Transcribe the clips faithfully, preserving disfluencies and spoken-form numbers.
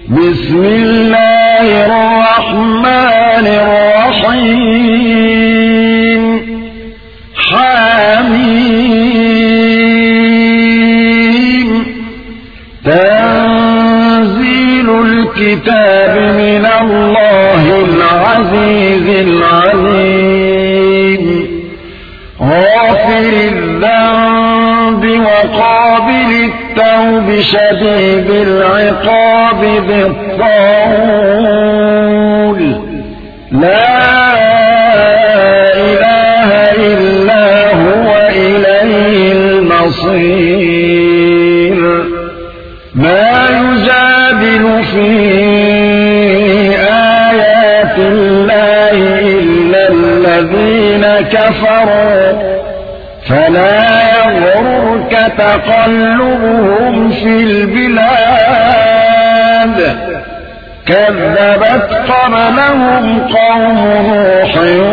بسم الله الرحمن الرحيم حميم تنزيل الكتاب من الله العزيز العليم غافر الذنب وقابل التوب شديد العقاب ذي الطول لا إله إلا هو إليه المصير ما يجادل في آيات الله إلا الذين كفروا فلا يغرك تقلبهم في البلاد كذبت قبلهم قوم نوح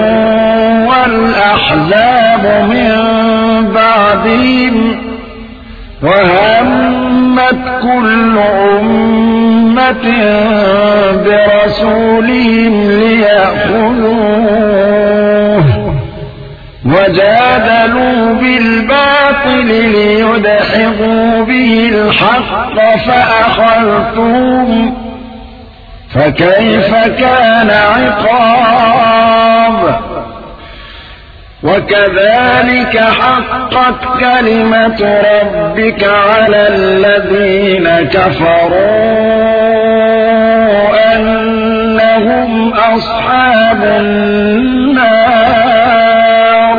والأحزاب من بعدهم وهمت كل أمة برسولهم ليأخذوه وجادلوا بالباطل ليدحضوا به الحق فأخذتهم فكيف كان عقاب وكذلك حقت كلمة ربك على الذين كفروا أنهم أصحاب النار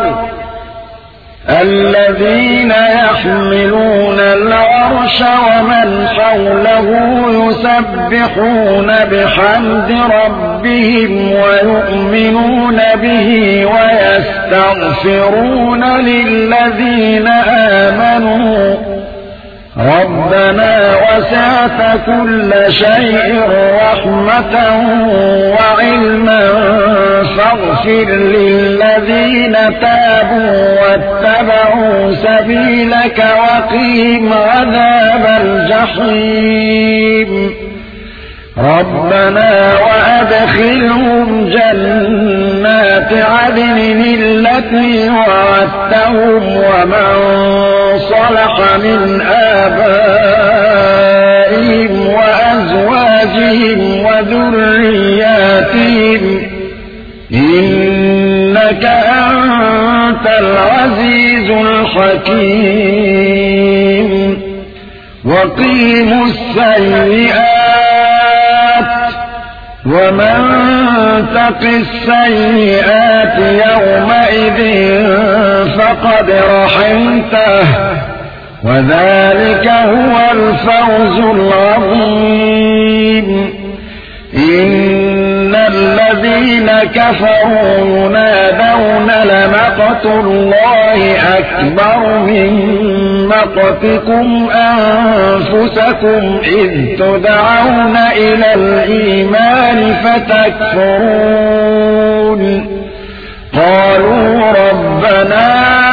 الذين يحملون العرش ومن حوله يسبحون بحمد ربهم ويؤمنون به ويستغفرون للذين آمنوا ربنا وسعت كل شيء رحمة وعلما فاغفر للذين تابوا واتبعوا سبيلك وقهم عذاب الجحيم ربنا وأدخلهم جنات عدن التي وعدتهم ومن صلح من آبائهم وأزواجهم وذرياتهم إنك أنت العزيز الحكيم وقيموا السيئات ومن تق السيئات يومئذ فقد رحمته وذلك هو الفوز العظيم إن الذين كفروا ينادون لمقت الله أكبر من مقتكم أنفسكم إذ تدعون إلى الإيمان فتكفرون قالوا ربنا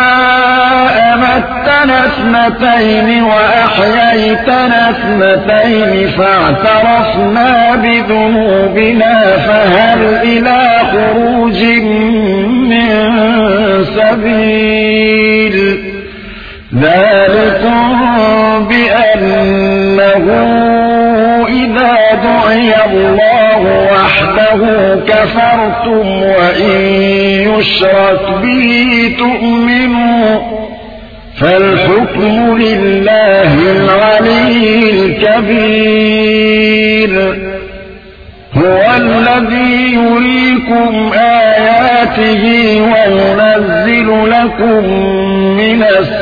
أمتنا اثنتين وأحييتنا اثنتين فاعترفنا بذنوبنا فهل إلى خروج من سبيل ذلكم بأنه إذا دعي الله وحده كفرتم وإن يشرك به تؤمنوا فالحكم لله العلي الكبير هو الذي يريكم آياته وينزل لكم من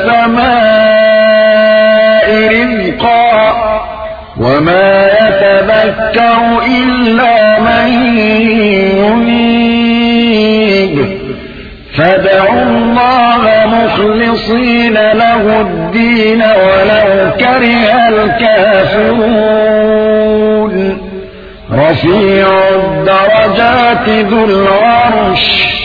السماء رزقا وما يتذكر إلا من ينيب فادعوا الله مخلصين له الدين ولو كره الكافرون رفيع الدرجات ذو العرش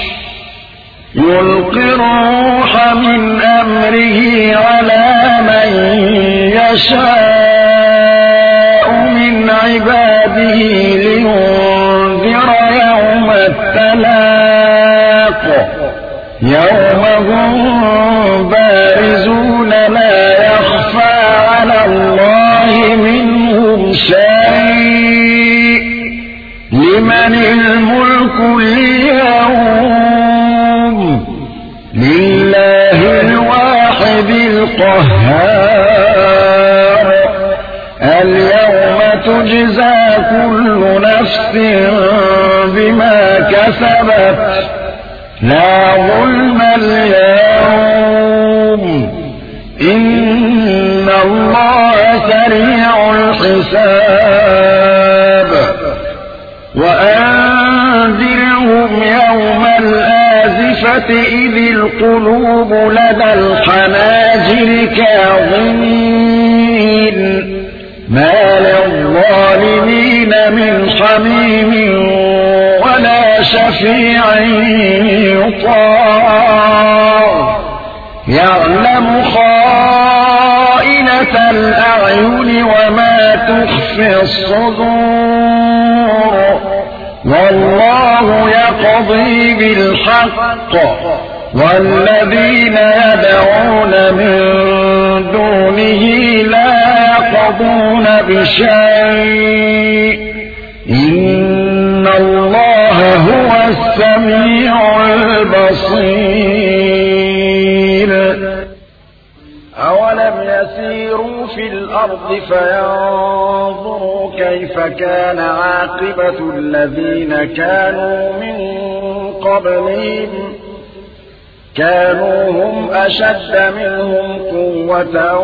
يلقي الروح من أمره على من يشاء من عباده لينذر يوم التلاق يوم هم بارزون لا يخفى على الله منهم شيء لمن الملك اليوم لله الواحد القهار اليوم تجزى كل نفس بما كسبت لا ظلم اليوم إن الله سريع الحساب وأنذرهم يوم الآزفة إذ القلوب لدى الحناجر كاظمين ما للظالمين من حميم ولا شفيع يطاع يعلم خائنة الأعين وما تخفي الصدور والله يقضي بالحق والذين يدعون من دونه لا يقضون بشيء إن الله هو السميع البصير أولم يسيروا في الأرض فينظروا كيف كان عاقبة الذين كانوا من قبلهم كانوا هم أشد منهم قوة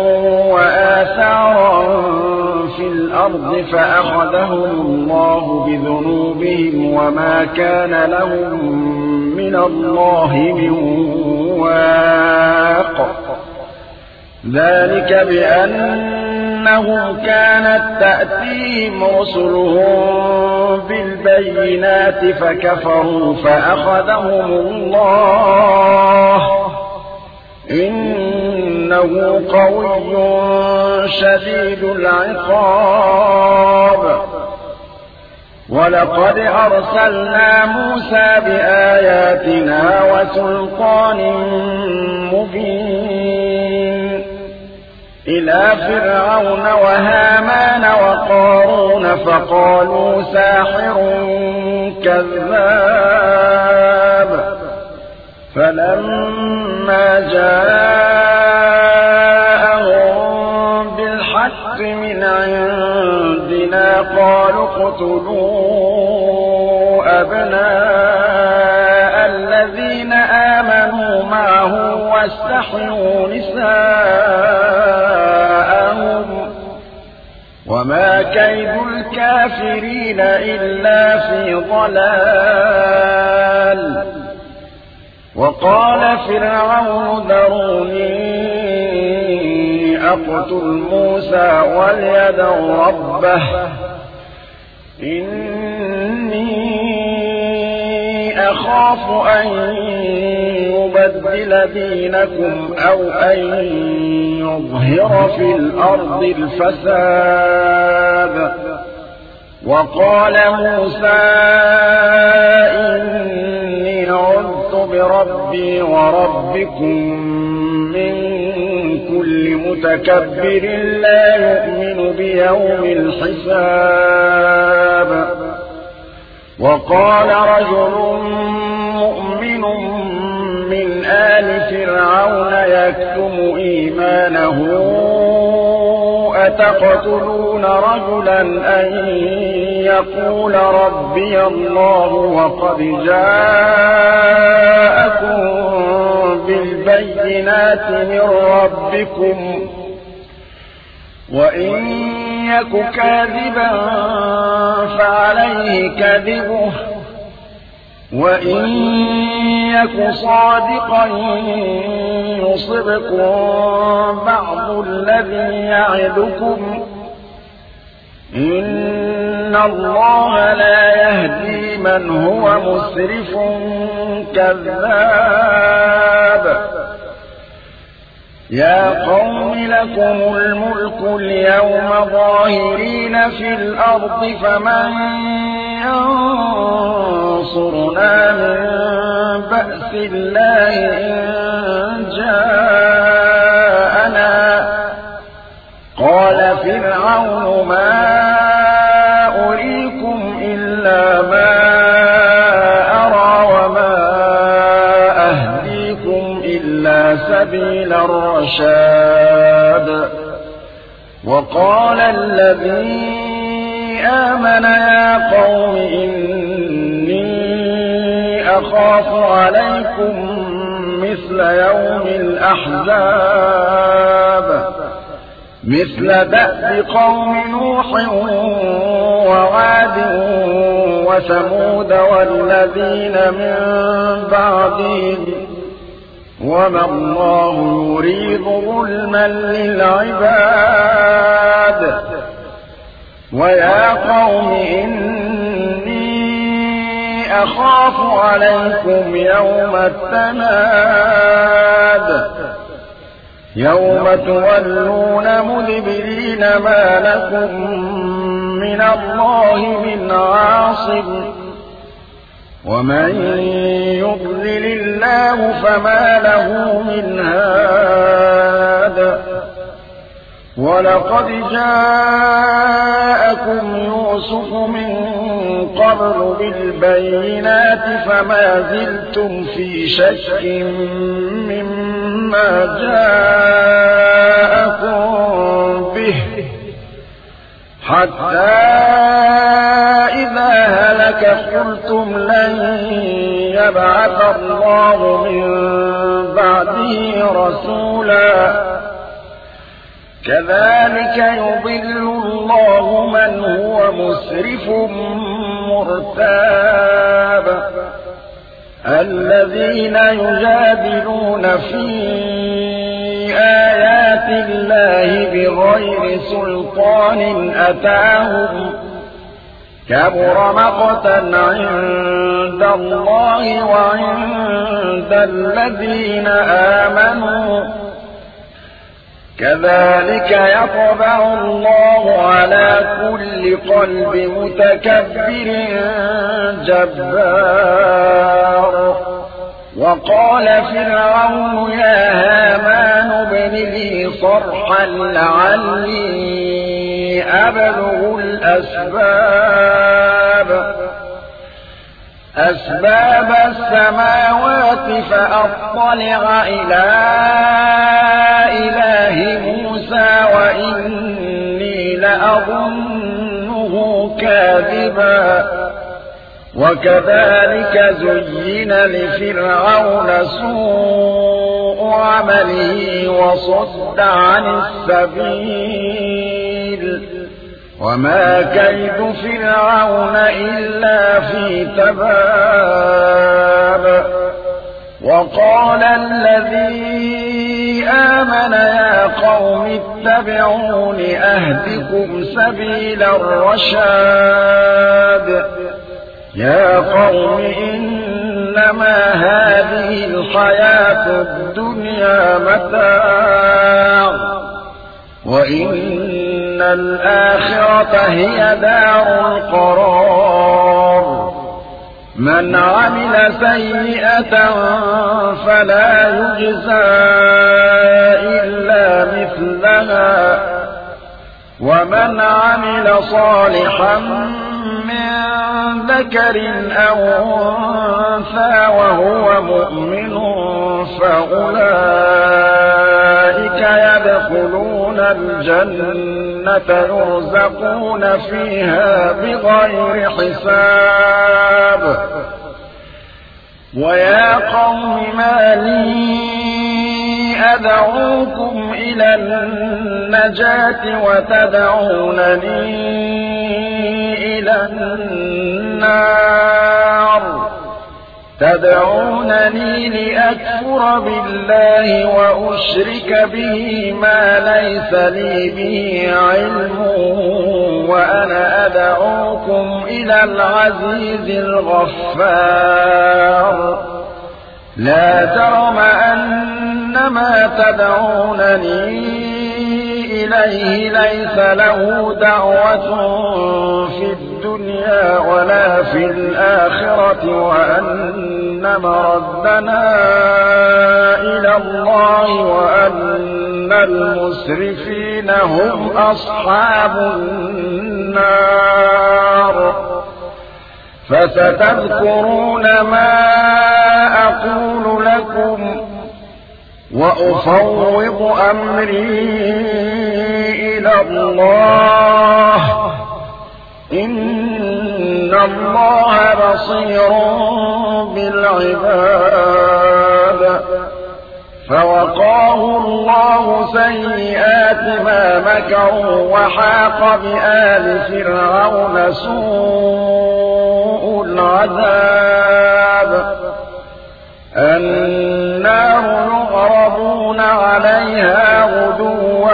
وآثارا في الأرض فأخذهم الله بذنوبهم وما كان لهم من الله من واق ذلك بأنهم كانت تأتيهم رسلهم بالبينات فكفروا فأخذهم الله إنه قوي شديد العقاب ولقد أرسلنا موسى بآياتنا وسلطان مبين إلى فرعون وهامان وقارون فقالوا ساحر كذاب فلما جاءهم بالحق من عندنا قالوا اقتلوا أبناء الذين آمنوا معه واستحيوا نساءهم وما كيد الكافرين إلا في ضلال وقال فرعون ذروني أقتل موسى وليدع ربه إني أخاف أن يبدل دينكم أو أن يظهر في الأرض الفساد وقال موسى إني عذت بربي وربكم من كل متكبر لا يؤمن بيوم الحساب وقال رجل مؤمن من آل فرعون يكتم إيمانه أتقتلون رجلا أن يقول ربي الله وقد جاءكم بالبينات من ربكم وإن يك كاذبا فعليه كذبه وإن يك صادقا يصبكم بعض الذي يعدكم إن الله لا يهدي من هو مسرف كذاب يا قوم لكم الملك اليوم ظاهرين في الأرض فمن ينصرنا من بأس الله إن جاءنا قال فرعون ما أريكم إلا ما أرى وما أهديكم إلا سبيل الرشاد وقال الذي آمن يا قوم إني أخاف عليكم مثل يوم الأحزاب مثل دأب قوم نوح وعاد وثمود والذين من بعدهم وما الله يريد ظلما للعباد ويا قوم إني أخاف عليكم يوم التناد يوم تولون مدبرين ما لكم من الله من عاصم ومن يضلل الله فما له من هاد ولقد جاءكم يوسف من قبل بالبينات فما زلتم في شك مما جاءكم به حتى إذا هلك قلتم لن يبعث الله من بعده رسولا كذلك يضل الله من هو مسرف مرتاب الذين يجادلون في آيات الله بغير سلطان أتاهم كبر مقتا عند الله وعند الذين آمنوا كذلك يطبع الله على كل قلب متكبر جبار وقال فرعون يا هامان ابن لي صرحا لعلي أبلغ الأسباب أسباب السماوات فأطلع إلى إله موسى وإني لأظنه كاذبا وكذلك زين لفرعون سوء عمله وصد عن السبيل وما كيد فرعون إلا في تباب وقال الذي آمن يا قوم اتبعون أهدكم سبيل الرشاد يا قوم إنما هذه الحياة الدنيا متاع وإن الآخرة هي دار القرار من عمل سيئة فلا يجزى إلا مثلها ومن عمل صالحا من ذكر أو أنثى وهو مؤمن فأولئك يدخلون الجنة يرزقون فيها بغير حساب ويا قوم ما لي أدعوكم إلى النجاة وتدعونني إلى النار تدعونني لأكفر بالله وأشرك به ما ليس لي به علم وأنا أدعوكم إلى العزيز الغفار لا جرم أن ما تدعونني إليه ليس له دعوة في الدنيا ولا في الآخرة وأن مردنا إلى الله وأن المسرفين هم أصحاب النار. فستذكرون ما أقول لكم وأفوض أمري إلى الله إن الله بصير بالعباد. فوقاه الله سيئات ما مكروا وحاق بآل فرعون سوء العذاب. النار يعرضون عليها غدوا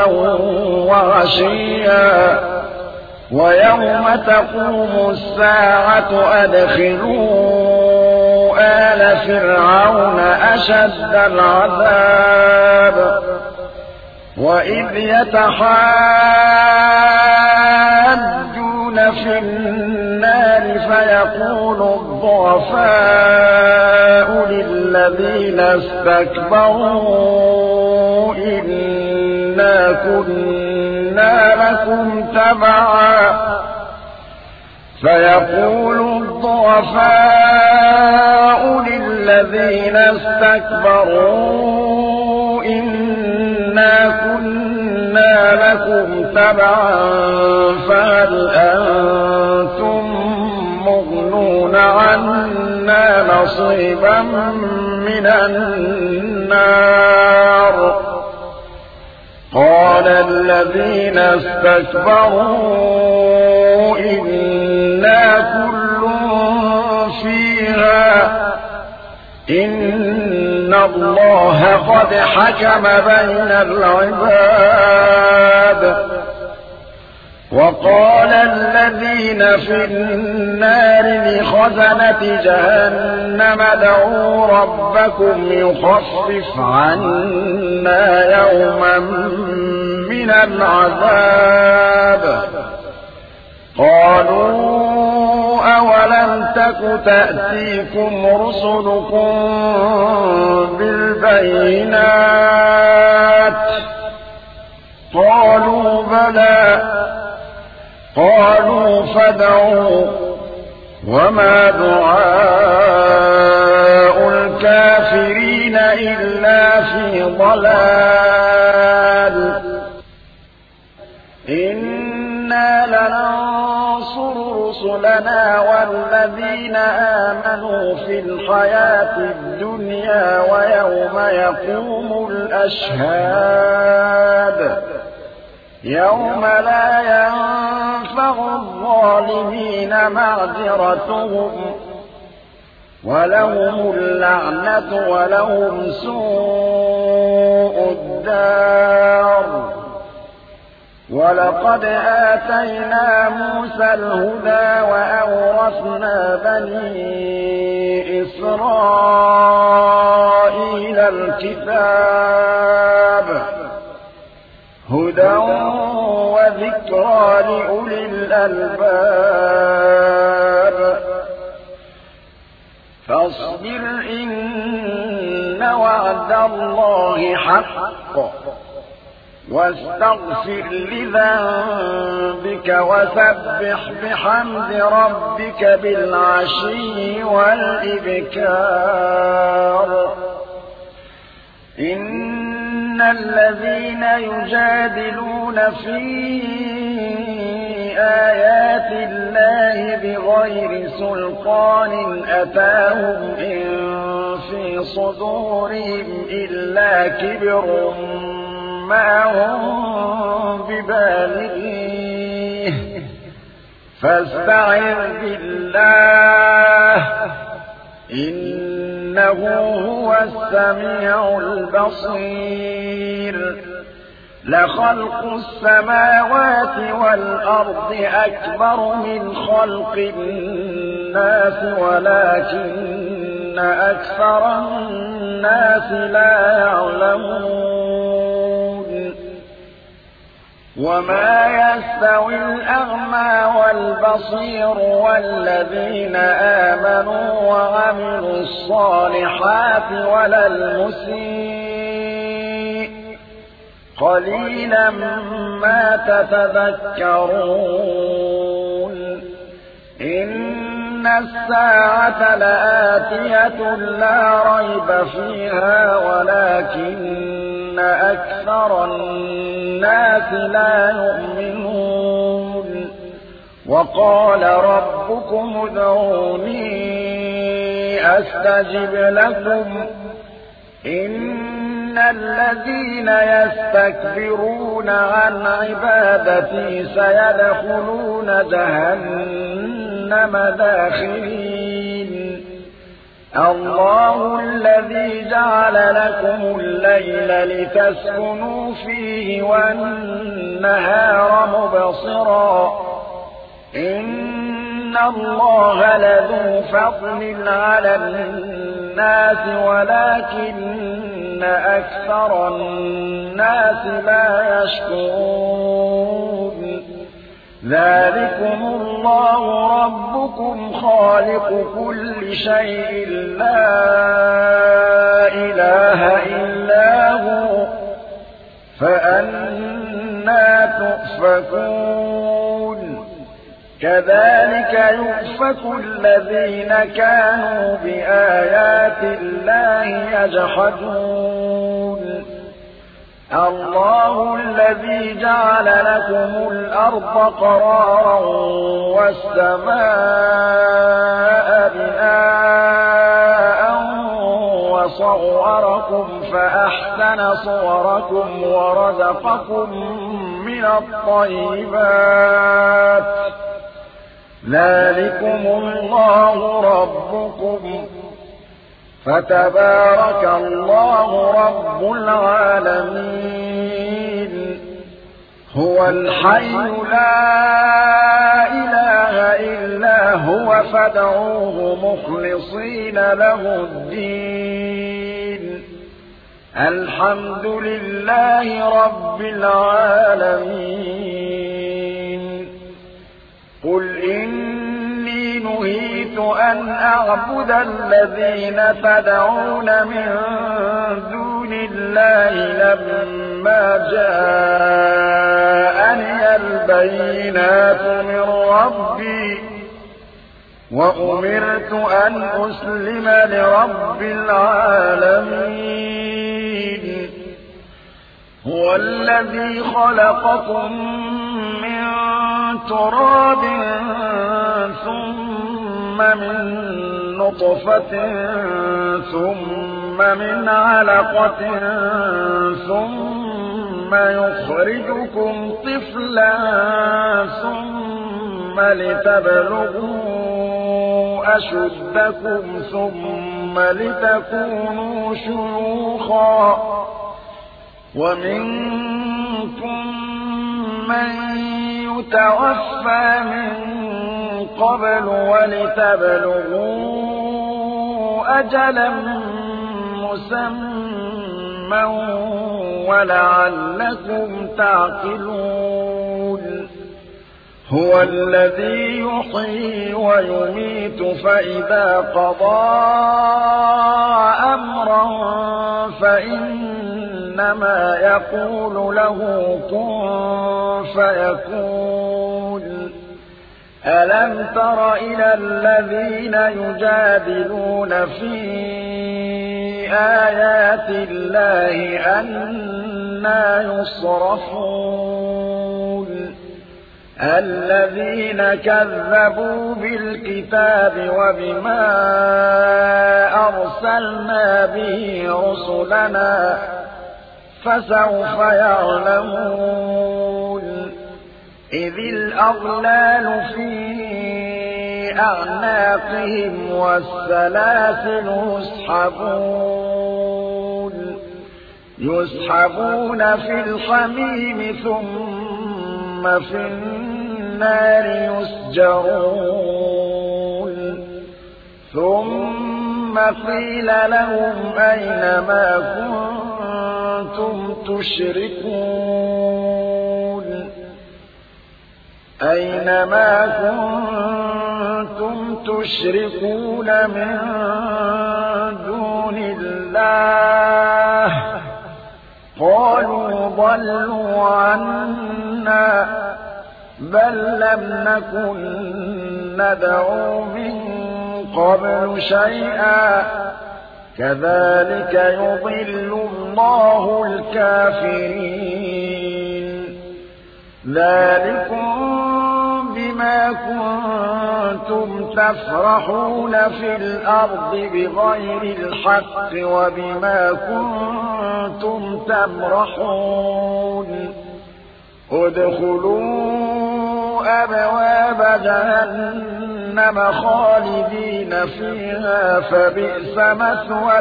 وعشيا ويوم تقوم الساعة أدخلوا آل فرعون أشد العذاب. وإذ يتحاجون في النار فيقول الضعفاء للذين استكبروا إنا كنا لكم تبعا فيقول الضعفاء للذين استكبروا إنا كنا لكم تبعا فهل أنتم مغنون عنا نصيبا من النار. قال الذين استكبروا إنا كل فيها إن الله قد حكم بين العباد. وقال الذين في النار لخزنة جهنم ادعوا ربكم يخفف عنا يوما من العذاب. قالوا أولم تك تأتيكم رسلكم بالبينات قالوا بلى قالوا فادعوا وما دعاء الكافرين إلا في ضلال. إنا لننصر رسلنا والذين آمنوا في الحياة الدنيا ويوم يقوم الأشهاد يوم لا ينفع الظالمين معذرتهم ولهم اللعنة ولهم سوء الدار. ولقد آتينا موسى الهدى وأورثنا بني إسرائيل الكتاب هدى وذكرى لأولي الألباب. فاصبر إن وعد الله حق واستغفر لذنبك وسبح بحمد ربك بالعشي والإبكار. إن الذين يجادلون في آيات الله بغير سلطان أتاهم إن في صدورهم إلا كبر ما هم ببالغيه فاستعذ بالله إنه هو السميع البصير. لخلق السماوات والأرض أكبر من خلق الناس ولكن أكثر الناس لا يعلمون وما يستوي الأعمى والبصير والذين آمنوا وعملوا الصالحات ولا المسيء قليلا ما تتذكرون إن الساعة لآتية لا ريب فيها ولكن أكثر الناس لا يؤمنون وقال ربكم ادعوني أستجب لكم إن الذين يستكبرون عن عبادتي سيدخلون جهنم داخرين الله الذي جعل لكم الليل لتسكنوا فيه والنهار مبصرا إن الله لذو فضل على الناس ولكن أكثر الناس لا يشكرون ذلكم الله ربكم خالق كل شيء لا إله إلا هو فأنى تؤفكون كذلك يؤفك الذين كانوا بآيات الله يجحدون الله الذي جعل لكم الأرض قرارا والسماء بناء وصوركم فأحسن صوركم ورزقكم من الطيبات ذلكم الله ربكم فتبارك الله رب العالمين هو الحي لا إله إلا هو فادعوه مخلصين له الدين الحمد لله رب العالمين قل إني نهيت أن أعبد الذين تدعون من دون الله لما جاءني البينات من ربي وأمرت أن أسلم لرب العالمين هو الذي خلقكم من تراب ثم من نطفة ثم من علقة ثم يخرجكم طفلا ثم لتبلغوا أشدكم ثم لتكونوا شيوخا ومنكم من يتوفى من قبل ولتبلغوا أجلا مسمى ولعلكم تعقلون هو الذي يحيي ويميت فإذا قضى أمرا فإنما يقول له كن فيكون ألم تر إلى الذين يجادلون في آيات الله أنى يصرفون الذين كذبوا بالكتاب وبما أرسلنا به رسلنا فسوف يعلمون إذ الأغلال في أعناقهم والسلاسل يسحبون يسحبون في الحميم ثم في النار يسجرون ثم قيل لهم أين ما كنتم تشركون أين ما كنتم تشركون من دون الله قالوا ضلوا عنا بل لم نكن ندعو من قبل شيئا كذلك يضل الله الكافرين ذلكم بما كنتم تفرحون في الأرض بغير الحق وبما كنتم تمرحون ادخلوا أبواب جهنم خالدين فيها فبئس مثوى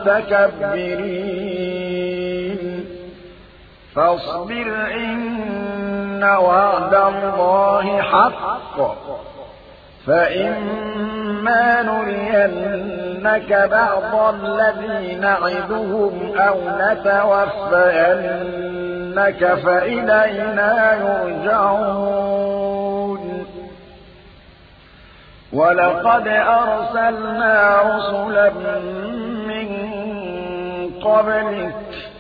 المتكبرين فاصبر إن وعد الله حق فإما نرينك بعض الذي نعدهم أو نتوفينك فإلينا يرجعون ولقد أرسلنا رسلا من قبلك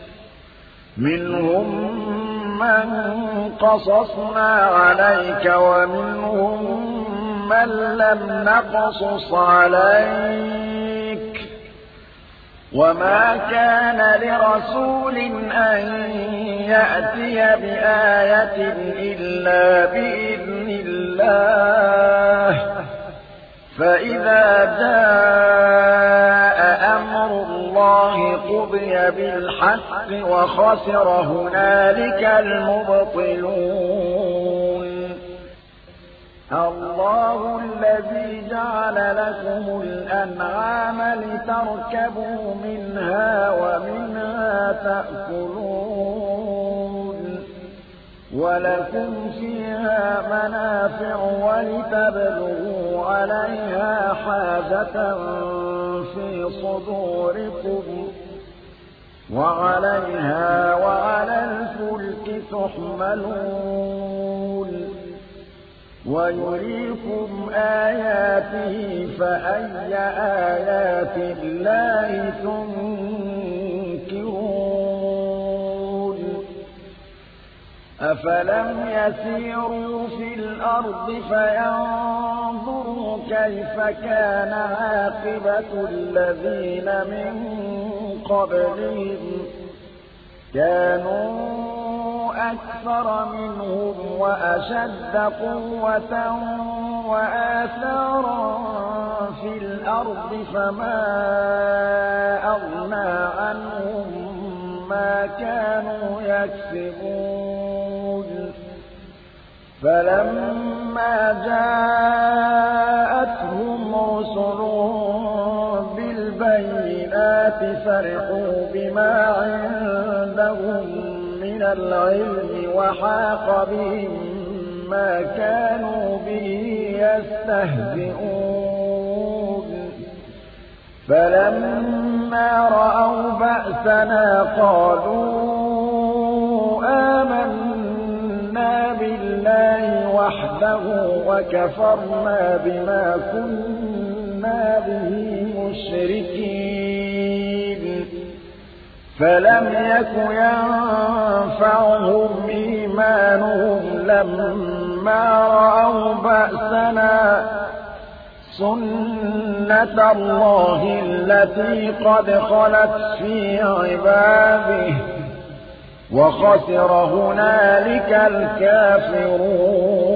منهم من قصصنا عليك ومنهم من لم نقصص عليك وما كان لرسول أن يأتي بآية إلا بإذن الله فإذا جاء أمر الله قضي بالحق وخسر هنالك المبطلون الله الذي جعل لكم الأنعام لتركبوا منها ومنها تأكلون ولكم فيها منافع ولتبلغوا عليها حاجة في صدوركم وعليها وعلى الفلك تحملون ويريكم آياته فأي آيات الله تنكرون أفلم يسيروا في الأرض فينظروا كيف كان عاقبة الذين من قبلهم كانوا أكثر منهم وأشد قوة وآثارا في الأرض فما أغنى عنهم ما كانوا يكسبون فلما جاءتهم رسلهم بالبينات فرحوا بما عندهم من العلم وحاق بهم ما كانوا به يستهزئون فلما رأوا بأسنا قالوا آمنا بالله وحده وكفرنا بما كنا به مشركين فلم يك ينفعهم إيمانهم لما رأوا بأسنا سنة الله التي قد خلت في عباده وخسر هنالك الكافرون